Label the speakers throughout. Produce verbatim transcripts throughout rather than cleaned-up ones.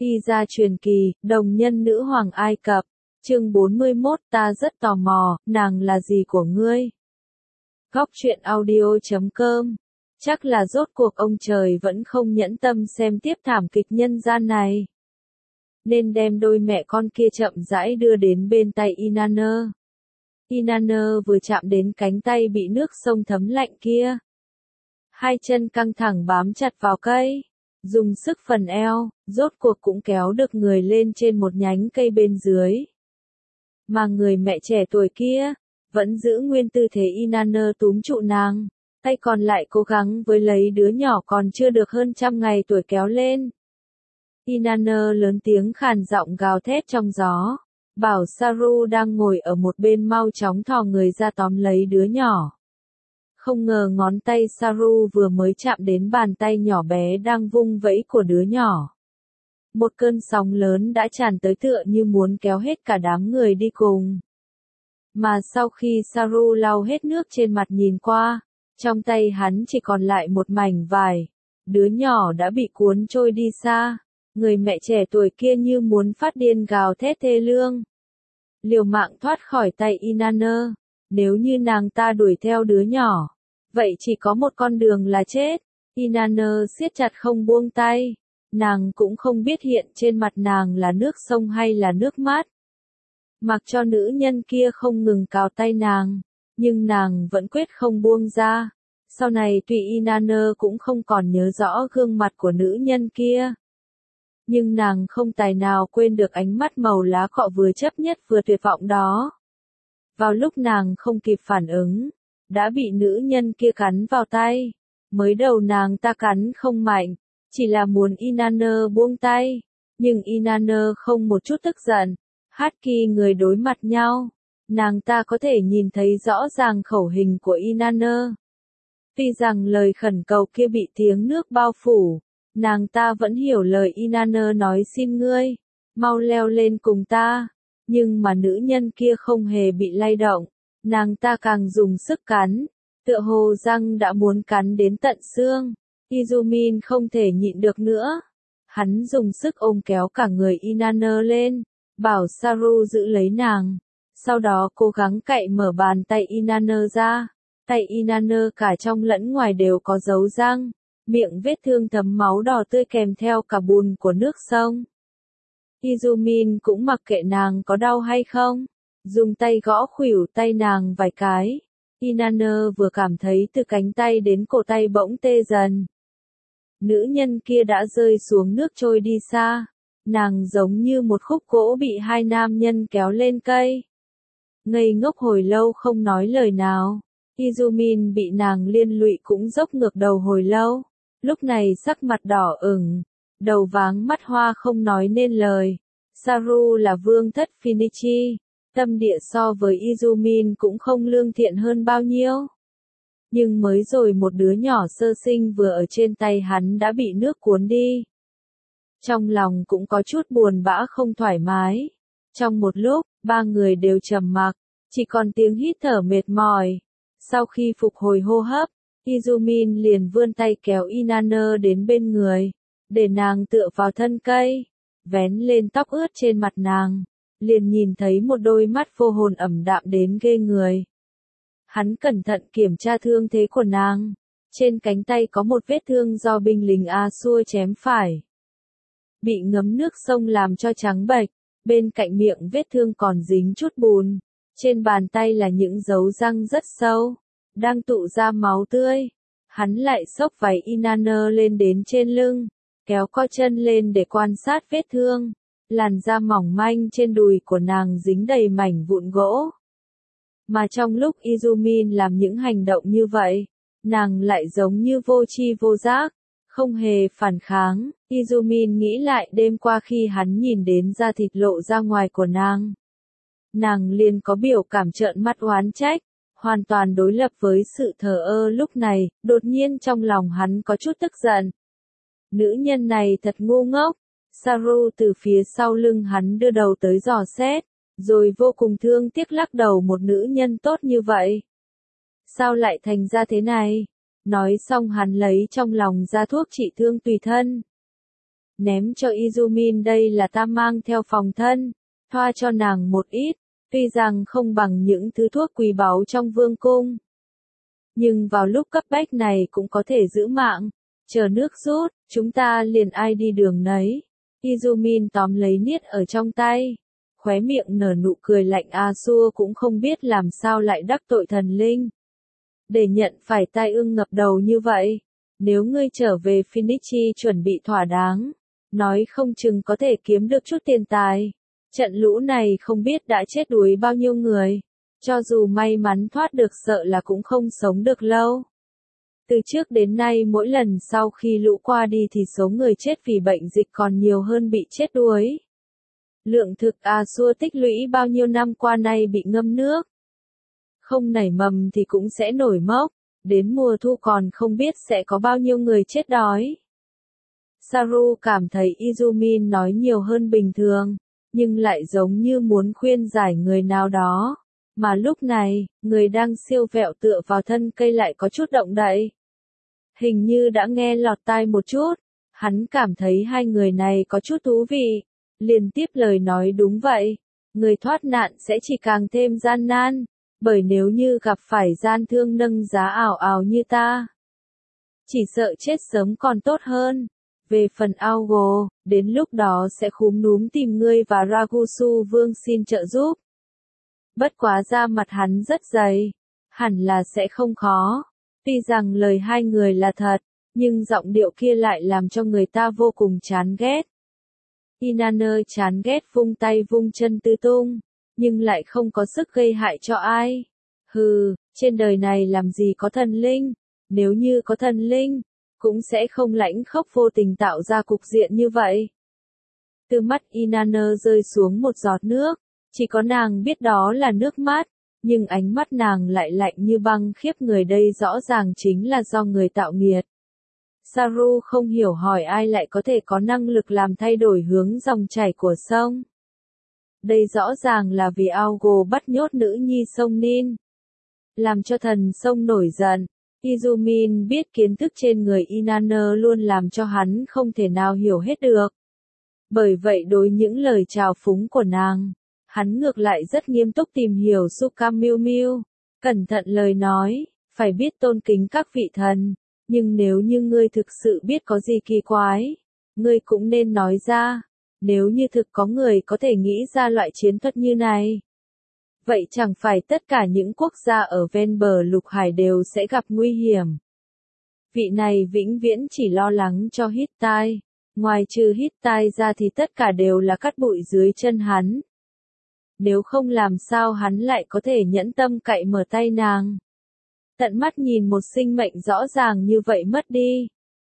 Speaker 1: Y gia truyền kỳ, đồng nhân nữ hoàng Ai Cập. Chương bốn mươi mốt, ta rất tò mò, nàng là gì của ngươi? Góc truyện audio chấm com. Chắc là rốt cuộc ông trời vẫn không nhẫn tâm xem tiếp thảm kịch nhân gian này, nên đem đôi mẹ con kia chậm rãi đưa đến bên tay Inanna. Inanna vừa chạm đến cánh tay bị nước sông thấm lạnh kia, hai chân căng thẳng bám chặt vào cây, dùng sức phần eo, rốt cuộc cũng kéo được người lên trên một nhánh cây bên dưới. Mà người mẹ trẻ tuổi kia vẫn giữ nguyên tư thế Inanna túm trụ nàng, tay còn lại cố gắng với lấy đứa nhỏ còn chưa được hơn trăm ngày tuổi kéo lên. Inanna lớn tiếng khàn giọng gào thét trong gió, bảo Saru đang ngồi ở một bên mau chóng thò người ra tóm lấy đứa nhỏ. Không ngờ ngón tay Saru vừa mới chạm đến bàn tay nhỏ bé đang vung vẫy của đứa nhỏ, một cơn sóng lớn đã tràn tới tựa như muốn kéo hết cả đám người đi cùng. Mà sau khi Saru lau hết nước trên mặt nhìn qua, trong tay hắn chỉ còn lại một mảnh vải, đứa nhỏ đã bị cuốn trôi đi xa. Người mẹ trẻ tuổi kia như muốn phát điên gào thét thê lương, liều mạng thoát khỏi tay Inanna. Nếu như nàng ta đuổi theo đứa nhỏ, vậy chỉ có một con đường là chết. Inanna siết chặt không buông tay, nàng cũng không biết hiện trên mặt nàng là nước sông hay là nước mắt. Mặc cho nữ nhân kia không ngừng cào tay nàng, nhưng nàng vẫn quyết không buông ra. Sau này tuy Inanna cũng không còn nhớ rõ gương mặt của nữ nhân kia, nhưng nàng không tài nào quên được ánh mắt màu lá cọ vừa chấp nhất vừa tuyệt vọng đó. Vào lúc nàng không kịp phản ứng, đã bị nữ nhân kia cắn vào tay. Mới đầu nàng ta cắn không mạnh, chỉ là muốn Inanna buông tay, nhưng Inanna không một chút tức giận. Hắc Kỳ người đối mặt nhau, nàng ta có thể nhìn thấy rõ ràng khẩu hình của Inanna. Tuy rằng lời khẩn cầu kia bị tiếng nước bao phủ, nàng ta vẫn hiểu lời Inanna nói xin ngươi, mau leo lên cùng ta. Nhưng mà nữ nhân kia không hề bị lay động, nàng ta càng dùng sức cắn, tựa hồ răng đã muốn cắn đến tận xương. Izumin không thể nhịn được nữa, hắn dùng sức ôm kéo cả người Inanna lên, bảo Saru giữ lấy nàng, sau đó cố gắng cạy mở bàn tay Inanna ra. Tay Inanna cả trong lẫn ngoài đều có dấu răng, miệng vết thương thấm máu đỏ tươi kèm theo cả bùn của nước sông. Izumin cũng mặc kệ nàng có đau hay không, dùng tay gõ khuỷu tay nàng vài cái. Inanna vừa cảm thấy từ cánh tay đến cổ tay bỗng tê dần. Nữ nhân kia đã rơi xuống nước trôi đi xa, nàng giống như một khúc gỗ bị hai nam nhân kéo lên cây. Ngây ngốc hồi lâu không nói lời nào, Izumin bị nàng liên lụy cũng dốc ngược đầu hồi lâu, lúc này sắc mặt đỏ ửng, đầu váng mắt hoa không nói nên lời. Saru là vương thất Phoenici, tâm địa so với Izumin cũng không lương thiện hơn bao nhiêu. Nhưng mới rồi một đứa nhỏ sơ sinh vừa ở trên tay hắn đã bị nước cuốn đi. Trong lòng cũng có chút buồn bã không thoải mái. Trong một lúc, ba người đều trầm mặc, chỉ còn tiếng hít thở mệt mỏi. Sau khi phục hồi hô hấp, Izumin liền vươn tay kéo Inanna đến bên người, để nàng tựa vào thân cây, vén lên tóc ướt trên mặt nàng, liền nhìn thấy một đôi mắt vô hồn ẩm đạm đến ghê người. Hắn cẩn thận kiểm tra thương thế của nàng, trên cánh tay có một vết thương do binh lính A-xua chém phải, bị ngấm nước sông làm cho trắng bệch, bên cạnh miệng vết thương còn dính chút bùn, trên bàn tay là những dấu răng rất sâu, đang tụ ra máu tươi. Hắn lại xốc váy Inanna lên đến trên lưng, kéo co chân lên để quan sát vết thương. Làn da mỏng manh trên đùi của nàng dính đầy mảnh vụn gỗ. Mà trong lúc Izumin làm những hành động như vậy, nàng lại giống như vô tri vô giác, không hề phản kháng. Izumin nghĩ lại đêm qua khi hắn nhìn đến da thịt lộ ra ngoài của nàng, nàng liền có biểu cảm trợn mắt oán trách, hoàn toàn đối lập với sự thờ ơ lúc này. Đột nhiên trong lòng hắn có chút tức giận. Nữ nhân này thật ngu ngốc. Saru từ phía sau lưng hắn đưa đầu tới dò xét, rồi vô cùng thương tiếc lắc đầu, một nữ nhân tốt như vậy, sao lại thành ra thế này? Nói xong hắn lấy trong lòng ra thuốc trị thương tùy thân. ném cho Izumin, đây là ta mang theo phòng thân, thoa cho nàng một ít, tuy rằng không bằng những thứ thuốc quý báu trong vương cung. Nhưng vào lúc cấp bách này cũng có thể giữ mạng, chờ nước rút, chúng ta liền ai đi đường nấy. Izumin tóm lấy niết ở trong tay, khóe miệng nở nụ cười lạnh. Asua cũng không biết làm sao lại đắc tội thần linh, để nhận phải tai ương ngập đầu như vậy. Nếu ngươi trở về Phoenixi chuẩn bị thỏa đáng, nói không chừng có thể kiếm được chút tiền tài. Trận lũ này không biết đã chết đuối bao nhiêu người, cho dù may mắn thoát được sợ là cũng không sống được lâu. Từ trước đến nay mỗi lần sau khi lũ qua đi thì số người chết vì bệnh dịch còn nhiều hơn bị chết đuối. Lượng thực Asua tích lũy bao nhiêu năm qua nay bị ngâm nước. Không nảy mầm thì cũng sẽ nổi mốc, đến mùa thu còn không biết sẽ có bao nhiêu người chết đói. Saru cảm thấy Izumin nói nhiều hơn bình thường, nhưng lại giống như muốn khuyên giải người nào đó. Mà lúc này, người đang siêu vẹo tựa vào thân cây lại có chút động đậy. Hình như đã nghe lọt tai một chút, hắn cảm thấy hai người này có chút thú vị. Liền tiếp lời nói đúng vậy, người thoát nạn sẽ chỉ càng thêm gian nan, bởi nếu như gặp phải gian thương nâng giá ảo ảo như ta, chỉ sợ chết sớm còn tốt hơn. Về phần Augo, đến lúc đó sẽ khúm núm tìm ngươi và Ragusu Vương xin trợ giúp. Bất quá da mặt hắn rất dày, hẳn là sẽ không khó. Tuy rằng lời hai người là thật, nhưng giọng điệu kia lại làm cho người ta vô cùng chán ghét. Inanna chán ghét vung tay vung chân tứ tung, nhưng lại không có sức gây hại cho ai. Hừ, trên đời này làm gì có thần linh, nếu như có thần linh, cũng sẽ không lãnh khốc vô tình tạo ra cục diện như vậy. Từ mắt Inanna rơi xuống một giọt nước, chỉ có nàng biết đó là nước mắt, nhưng ánh mắt nàng lại lạnh như băng, khiếp người, đây rõ ràng chính là do người tạo nghiệt. Saru không hiểu hỏi ai lại có thể có năng lực làm thay đổi hướng dòng chảy của sông. Đây rõ ràng là vì Augo bắt nhốt nữ nhi sông Nin, làm cho thần sông nổi giận. Izumin biết kiến thức trên người Inanna luôn làm cho hắn không thể nào hiểu hết được. Bởi vậy đối những lời trào phúng của nàng, hắn ngược lại rất nghiêm túc tìm hiểu. Suka Miu Miu, cẩn thận lời nói, phải biết tôn kính các vị thần, nhưng nếu như ngươi thực sự biết có gì kỳ quái, ngươi cũng nên nói ra, nếu như thực có người có thể nghĩ ra loại chiến thuật như này. Vậy chẳng phải tất cả những quốc gia ở ven bờ lục hải đều sẽ gặp nguy hiểm. Vị này vĩnh viễn chỉ lo lắng cho Hittite, ngoài trừ Hittite ra thì tất cả đều là cát bụi dưới chân hắn. Nếu không làm sao hắn lại có thể nhẫn tâm cậy mở tay nàng. Tận mắt nhìn một sinh mệnh rõ ràng như vậy mất đi.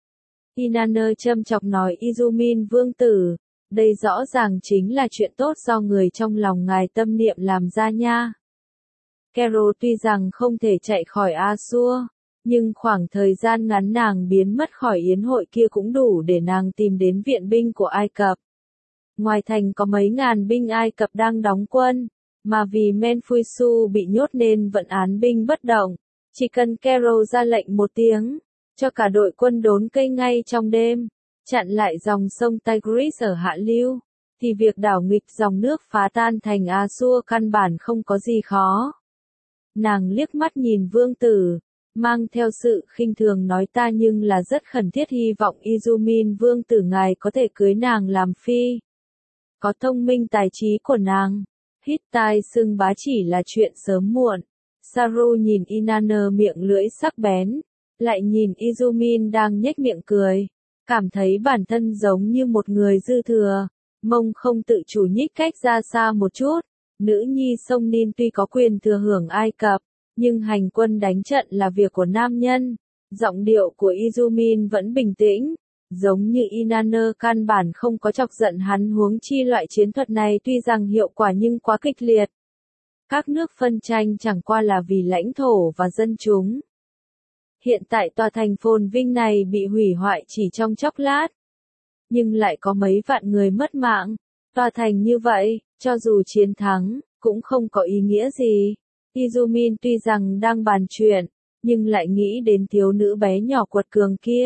Speaker 1: Inanna châm chọc nói Izumin vương tử, đây rõ ràng chính là chuyện tốt do người trong lòng ngài tâm niệm làm ra nha. Carol tuy rằng không thể chạy khỏi Asua, nhưng khoảng thời gian ngắn nàng biến mất khỏi yến hội kia cũng đủ để nàng tìm đến viện binh của Ai Cập. Ngoài thành có mấy ngàn binh Ai Cập đang đóng quân, mà vì Menfuisu bị nhốt nên vận án binh bất động. Chỉ cần Carol ra lệnh một tiếng, cho cả đội quân đốn cây ngay trong đêm, chặn lại dòng sông Tigris ở hạ lưu, thì việc đảo nghịch dòng nước phá tan thành Asua căn bản không có gì khó. Nàng liếc mắt nhìn vương tử, mang theo sự khinh thường nói ta nhưng là rất khẩn thiết hy vọng Izumin vương tử ngài có thể cưới nàng làm phi. Có thông minh tài trí của nàng, Hittite xưng bá chỉ là chuyện sớm muộn. Saru nhìn Inanna miệng lưỡi sắc bén, lại nhìn Izumin đang nhếch miệng cười, cảm thấy bản thân giống như một người dư thừa, mông không tự chủ nhích cách ra xa một chút. Nữ nhi sông Nin tuy có quyền thừa hưởng Ai Cập, nhưng hành quân đánh trận là việc của nam nhân. Giọng điệu của Izumin vẫn bình tĩnh, giống như Inanna căn bản không có chọc giận hắn, huống chi loại chiến thuật này tuy rằng hiệu quả nhưng quá kịch liệt. Các nước phân tranh chẳng qua là vì lãnh thổ và dân chúng. Hiện tại tòa thành phồn vinh này bị hủy hoại chỉ trong chốc lát, nhưng lại có mấy vạn người mất mạng. Tòa thành như vậy, cho dù chiến thắng, cũng không có ý nghĩa gì. Izumin tuy rằng đang bàn chuyện, nhưng lại nghĩ đến thiếu nữ bé nhỏ quật cường kia,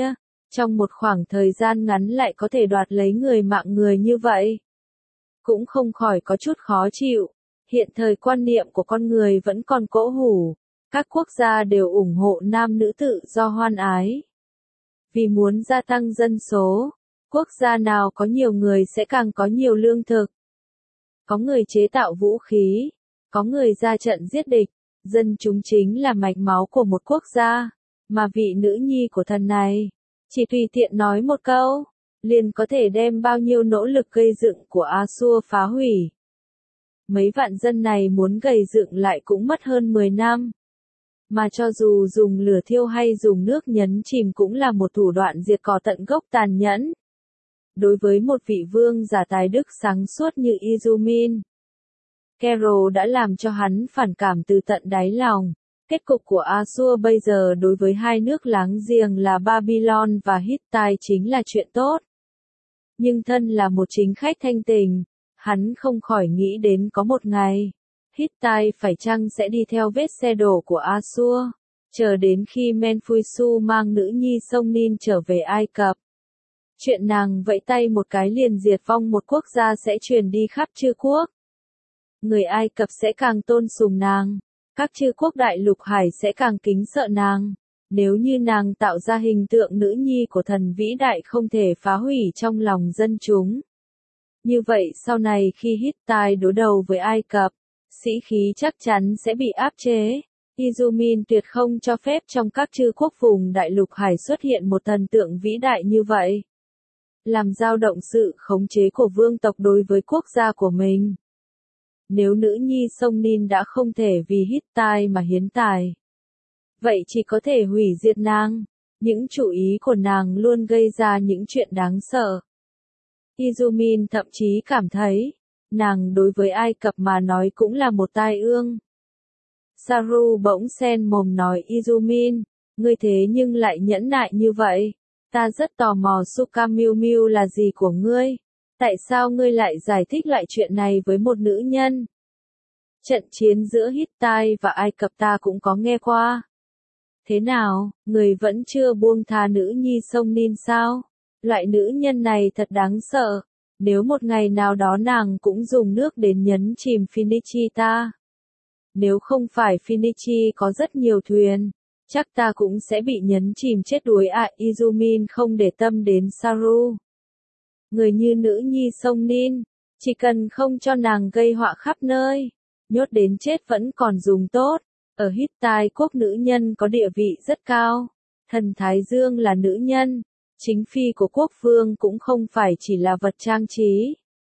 Speaker 1: trong một khoảng thời gian ngắn lại có thể đoạt lấy người mạng người như vậy. Cũng không khỏi có chút khó chịu. Hiện thời quan niệm của con người vẫn còn cỗ hủ. Các quốc gia đều ủng hộ nam nữ tự do hoan ái. Vì muốn gia tăng dân số, quốc gia nào có nhiều người sẽ càng có nhiều lương thực. Có người chế tạo vũ khí, có người ra trận giết địch, dân chúng chính là mạch máu của một quốc gia, mà vị nữ nhi của thần này, chỉ tùy tiện nói một câu, liền có thể đem bao nhiêu nỗ lực gây dựng của A-xua phá hủy. Mấy vạn dân này muốn gây dựng lại cũng mất hơn mười năm. Mà cho dù dùng lửa thiêu hay dùng nước nhấn chìm cũng là một thủ đoạn diệt cỏ tận gốc tàn nhẫn. Đối với một vị vương giả tài đức sáng suốt như Izumin, Carol đã làm cho hắn phản cảm từ tận đáy lòng. Kết cục của A-xua bây giờ đối với hai nước láng giềng là Babylon và Hittite chính là chuyện tốt. Nhưng thân là một chính khách thanh tình, hắn không khỏi nghĩ đến có một ngày, Hittite phải chăng sẽ đi theo vết xe đổ của A-xua, chờ đến khi Menfuisu mang nữ nhi sông Nin trở về Ai Cập. Chuyện nàng vẫy tay một cái liền diệt vong một quốc gia sẽ truyền đi khắp chư quốc. Người Ai Cập sẽ càng tôn sùng nàng, các chư quốc đại lục hải sẽ càng kính sợ nàng. Nếu như nàng tạo ra hình tượng nữ nhi của thần vĩ đại không thể phá hủy trong lòng dân chúng. Như vậy sau này khi Hittite đối đầu với Ai Cập, sĩ khí chắc chắn sẽ bị áp chế. Izumin tuyệt không cho phép trong các chư quốc vùng đại lục hải xuất hiện một thần tượng vĩ đại như vậy. Làm dao động sự khống chế của vương tộc đối với quốc gia của mình. Nếu nữ nhi sông Nin đã không thể vì Hittite mà hiến tài, vậy chỉ có thể hủy diệt nàng. Những chủ ý của nàng luôn gây ra những chuyện đáng sợ. Izumin thậm chí cảm thấy, nàng đối với Ai Cập mà nói cũng là một tai ương. Saru bỗng sen mồm nói Izumin, ngươi thế nhưng lại nhẫn nại như vậy. Ta rất tò mò Sukamilmiu là gì của ngươi. Tại sao ngươi lại giải thích lại chuyện này với một nữ nhân? Trận chiến giữa Hittite và Ai Cập ta cũng có nghe qua. Thế nào, người vẫn chưa buông tha nữ nhi sông Nin sao? Loại nữ nhân này thật đáng sợ. Nếu một ngày nào đó nàng cũng dùng nước đến nhấn chìm Phoenicia ta. Nếu không phải Phoenicia có rất nhiều thuyền, chắc ta cũng sẽ bị nhấn chìm chết đuối ạ. À, Izumin không để tâm đến Saru. Người như nữ nhi sông Nin, chỉ cần không cho nàng gây họa khắp nơi, nhốt đến chết vẫn còn dùng tốt. Ở Hittite quốc nữ nhân có địa vị rất cao. Thần Thái Dương là nữ nhân. Chính phi của quốc vương cũng không phải chỉ là vật trang trí,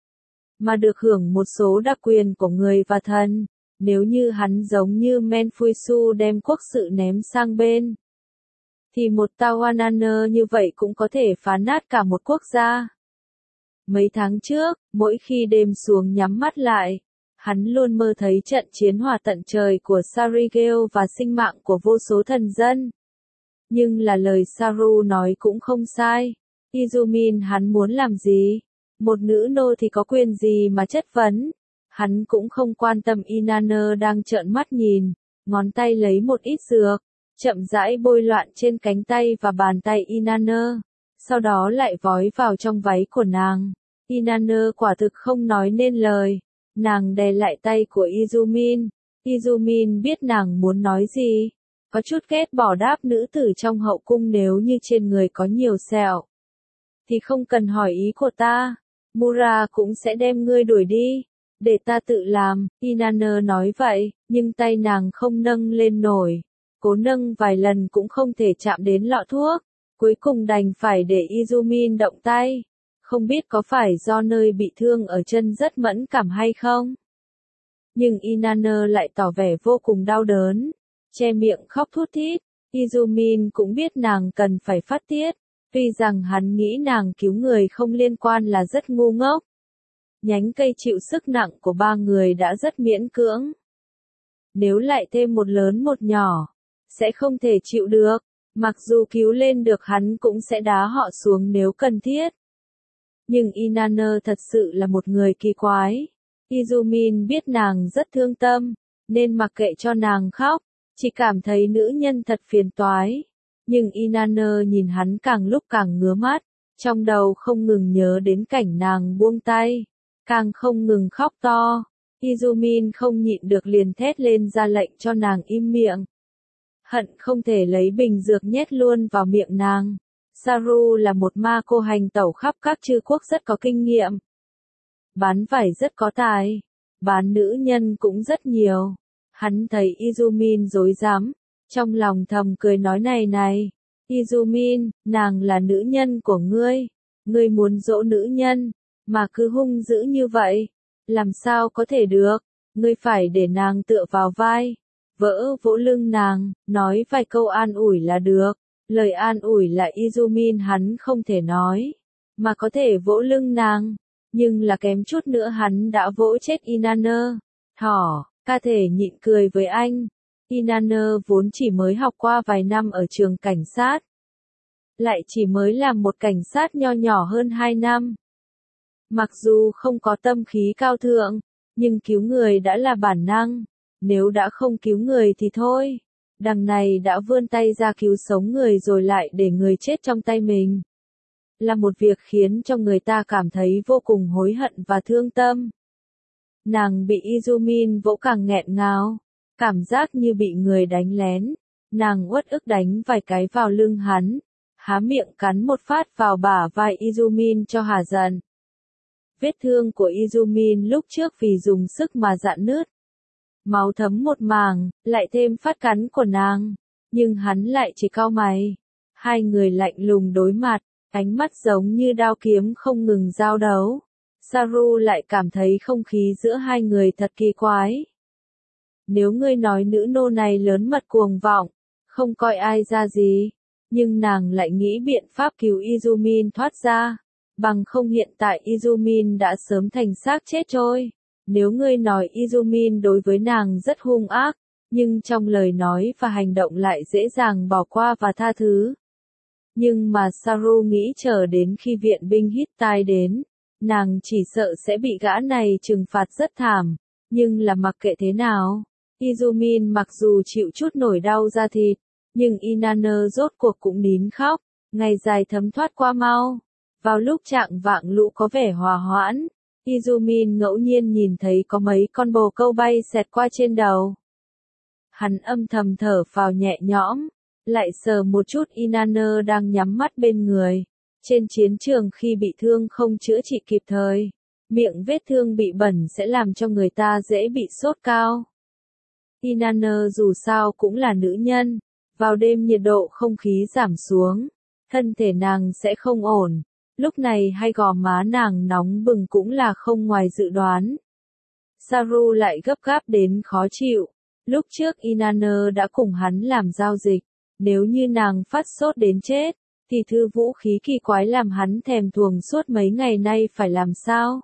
Speaker 1: mà được hưởng một số đặc quyền của người và thần. Nếu như hắn giống như Menfuisu đem quốc sự ném sang bên, thì một Tawananner như vậy cũng có thể phá nát cả một quốc gia. Mấy tháng trước, mỗi khi đêm xuống nhắm mắt lại, hắn luôn mơ thấy trận chiến hỏa tận trời của Sarigel và sinh mạng của vô số thần dân. Nhưng là lời Saru nói cũng không sai. Izumin hắn muốn làm gì? Một nữ nô thì có quyền gì mà chất vấn? Hắn cũng không quan tâm Inanna đang trợn mắt nhìn, ngón tay lấy một ít dược, chậm rãi bôi loạn trên cánh tay và bàn tay Inanna, sau đó lại vói vào trong váy của nàng. Inanna quả thực không nói nên lời, nàng đè lại tay của Izumin. Izumin biết nàng muốn nói gì. Có chút ghét bỏ đáp nữ tử trong hậu cung nếu như trên người có nhiều sẹo. Thì không cần hỏi ý của ta. Mura cũng sẽ đem ngươi đuổi đi. Để ta tự làm. Inanna nói vậy, nhưng tay nàng không nâng lên nổi. Cố nâng vài lần cũng không thể chạm đến lọ thuốc. Cuối cùng đành phải để Izumin động tay. Không biết có phải do nơi bị thương ở chân rất mẫn cảm hay không? Nhưng Inanna lại tỏ vẻ vô cùng đau đớn. Che miệng khóc thút thít. Izumin cũng biết nàng cần phải phát tiết, tuy rằng hắn nghĩ nàng cứu người không liên quan là rất ngu ngốc. Nhánh cây chịu sức nặng của ba người đã rất miễn cưỡng. Nếu lại thêm một lớn một nhỏ, sẽ không thể chịu được. Mặc dù cứu lên được hắn cũng sẽ đá họ xuống nếu cần thiết. Nhưng Inanna thật sự là một người kỳ quái. Izumin biết nàng rất thương tâm, nên mặc kệ cho nàng khóc. Chỉ cảm thấy nữ nhân thật phiền toái. Nhưng Inanna nhìn hắn càng lúc càng ngứa mắt, trong đầu không ngừng nhớ đến cảnh nàng buông tay, càng không ngừng khóc to. Izumin không nhịn được liền thét lên ra lệnh cho nàng im miệng. Hận không thể lấy bình dược nhét luôn vào miệng nàng. Saru là một ma cô hành tẩu khắp các chư quốc rất có kinh nghiệm. Bán vải rất có tài, bán nữ nhân cũng rất nhiều. Hắn thấy Izumin rối rắm, trong lòng thầm cười nói này này, Izumin, nàng là nữ nhân của ngươi, ngươi muốn dỗ nữ nhân, mà cứ hung dữ như vậy, làm sao có thể được, ngươi phải để nàng tựa vào vai, vỡ vỗ lưng nàng, nói vài câu an ủi là được. Lời an ủi là Izumin hắn không thể nói, mà có thể vỗ lưng nàng, nhưng là kém chút nữa hắn đã vỗ chết Inanna. Thỏ, ca thể nhịn cười với anh. Inanna vốn chỉ mới học qua vài năm ở trường cảnh sát, lại chỉ mới làm một cảnh sát nho nhỏ hơn hai năm. Mặc dù không có tâm khí cao thượng, nhưng cứu người đã là bản năng, nếu đã không cứu người thì thôi. Đằng này đã vươn tay ra cứu sống người rồi lại để người chết trong tay mình. Là một việc khiến cho người ta cảm thấy vô cùng hối hận và thương tâm. Nàng bị Izumin vỗ càng nghẹn ngào, cảm giác như bị người đánh lén. Nàng uất ức đánh vài cái vào lưng hắn, há miệng cắn một phát vào bả vai Izumin cho hả giận. Vết thương của Izumin lúc trước vì dùng sức mà rạn nứt. Máu thấm một mảng, lại thêm phát cắn của nàng, nhưng hắn lại chỉ cau mày. Hai người lạnh lùng đối mặt, ánh mắt giống như đao kiếm không ngừng giao đấu. Saru lại cảm thấy không khí giữa hai người thật kỳ quái. Nếu ngươi nói nữ nô này lớn mật cuồng vọng, không coi ai ra gì, nhưng nàng lại nghĩ biện pháp cứu Izumin thoát ra, bằng không hiện tại Izumin đã sớm thành xác chết trôi. Nếu ngươi nói Izumin đối với nàng rất hung ác, nhưng trong lời nói và hành động lại dễ dàng bỏ qua và tha thứ. Nhưng mà Saru nghĩ chờ đến khi viện binh Hittite đến, nàng chỉ sợ sẽ bị gã này trừng phạt rất thảm, nhưng là mặc kệ thế nào. Izumin mặc dù chịu chút nổi đau da thịt, nhưng Inanna rốt cuộc cũng nín khóc, ngày dài thấm thoát qua mau. Vào lúc trạng vạng lũ có vẻ hòa hoãn, Izumin ngẫu nhiên nhìn thấy có mấy con bồ câu bay xẹt qua trên đầu. Hắn âm thầm thở phào nhẹ nhõm, lại sờ một chút Inanna đang nhắm mắt bên người. Trên chiến trường khi bị thương không chữa trị kịp thời, miệng vết thương bị bẩn sẽ làm cho người ta dễ bị sốt cao. Inanna dù sao cũng là nữ nhân, vào đêm nhiệt độ không khí giảm xuống, thân thể nàng sẽ không ổn. Lúc này hai gò má nàng nóng bừng cũng là không ngoài dự đoán. Saru lại gấp gáp đến khó chịu. Lúc trước Inanna đã cùng hắn làm giao dịch, nếu như nàng phát sốt đến chết, thì thư vũ khí kỳ quái làm hắn thèm thuồng suốt mấy ngày nay phải làm sao?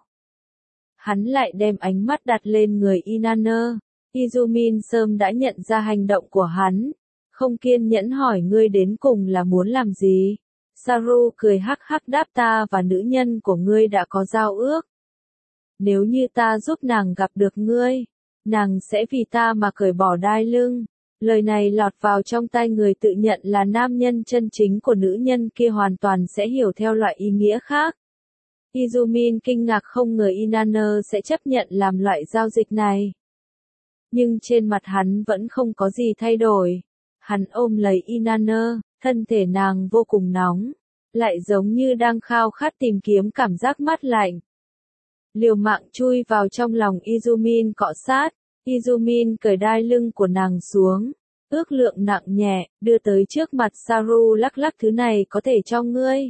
Speaker 1: Hắn lại đem ánh mắt đặt lên người Inanna. Izumin sớm đã nhận ra hành động của hắn, không kiên nhẫn hỏi ngươi đến cùng là muốn làm gì? Saru cười hắc hắc đáp ta và nữ nhân của ngươi đã có giao ước. Nếu như ta giúp nàng gặp được ngươi, nàng sẽ vì ta mà cởi bỏ đai lưng. Lời này lọt vào trong tai người tự nhận là nam nhân chân chính của nữ nhân kia hoàn toàn sẽ hiểu theo loại ý nghĩa khác. Izumin kinh ngạc không ngờ Inanna sẽ chấp nhận làm loại giao dịch này. Nhưng trên mặt hắn vẫn không có gì thay đổi. Hắn ôm lấy Inanna, thân thể nàng vô cùng nóng, lại giống như đang khao khát tìm kiếm cảm giác mát lạnh. Liều mạng chui vào trong lòng Izumin cọ sát, Izumin cởi đai lưng của nàng xuống, ước lượng nặng nhẹ, đưa tới trước mặt Saru lắc lắc thứ này có thể cho ngươi.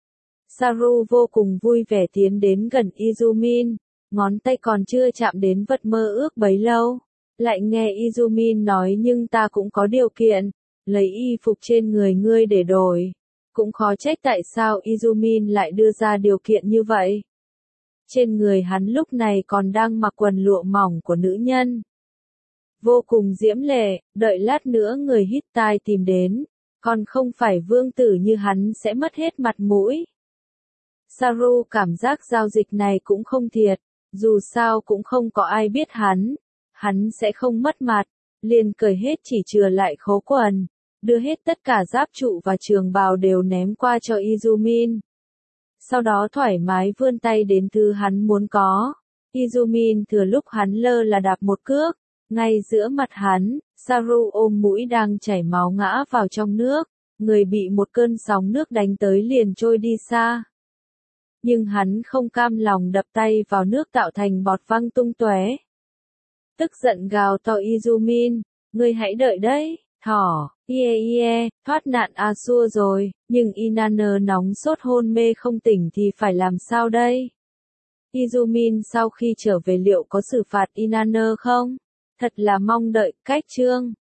Speaker 1: Saru vô cùng vui vẻ tiến đến gần Izumin, ngón tay còn chưa chạm đến vật mơ ước bấy lâu. Lại nghe Izumin nói nhưng ta cũng có điều kiện, lấy y phục trên người ngươi để đổi. Cũng khó trách tại sao Izumin lại đưa ra điều kiện như vậy. Trên người hắn lúc này còn đang mặc quần lụa mỏng của nữ nhân. Vô cùng diễm lệ, đợi lát nữa người Hittite tìm đến, còn không phải vương tử như hắn sẽ mất hết mặt mũi. Saru cảm giác giao dịch này cũng không thiệt, dù sao cũng không có ai biết hắn. Hắn sẽ không mất mặt, liền cởi hết chỉ chừa lại khố quần, đưa hết tất cả giáp trụ và trường bào đều ném qua cho Izumin. Sau đó thoải mái vươn tay đến thứ hắn muốn có. Izumin thừa lúc hắn lơ là đạp một cước, ngay giữa mặt hắn, Saru ôm mũi đang chảy máu ngã vào trong nước, người bị một cơn sóng nước đánh tới liền trôi đi xa. Nhưng hắn không cam lòng đập tay vào nước tạo thành bọt văng tung tóe. Tức giận gào to Izumin, ngươi hãy đợi đấy, thỏ, ie ie, thoát nạn Asur rồi, nhưng Inanna nóng sốt hôn mê không tỉnh thì phải làm sao đây? Izumin sau khi trở về liệu có xử phạt Inanna không? Thật là mong đợi, cách chương.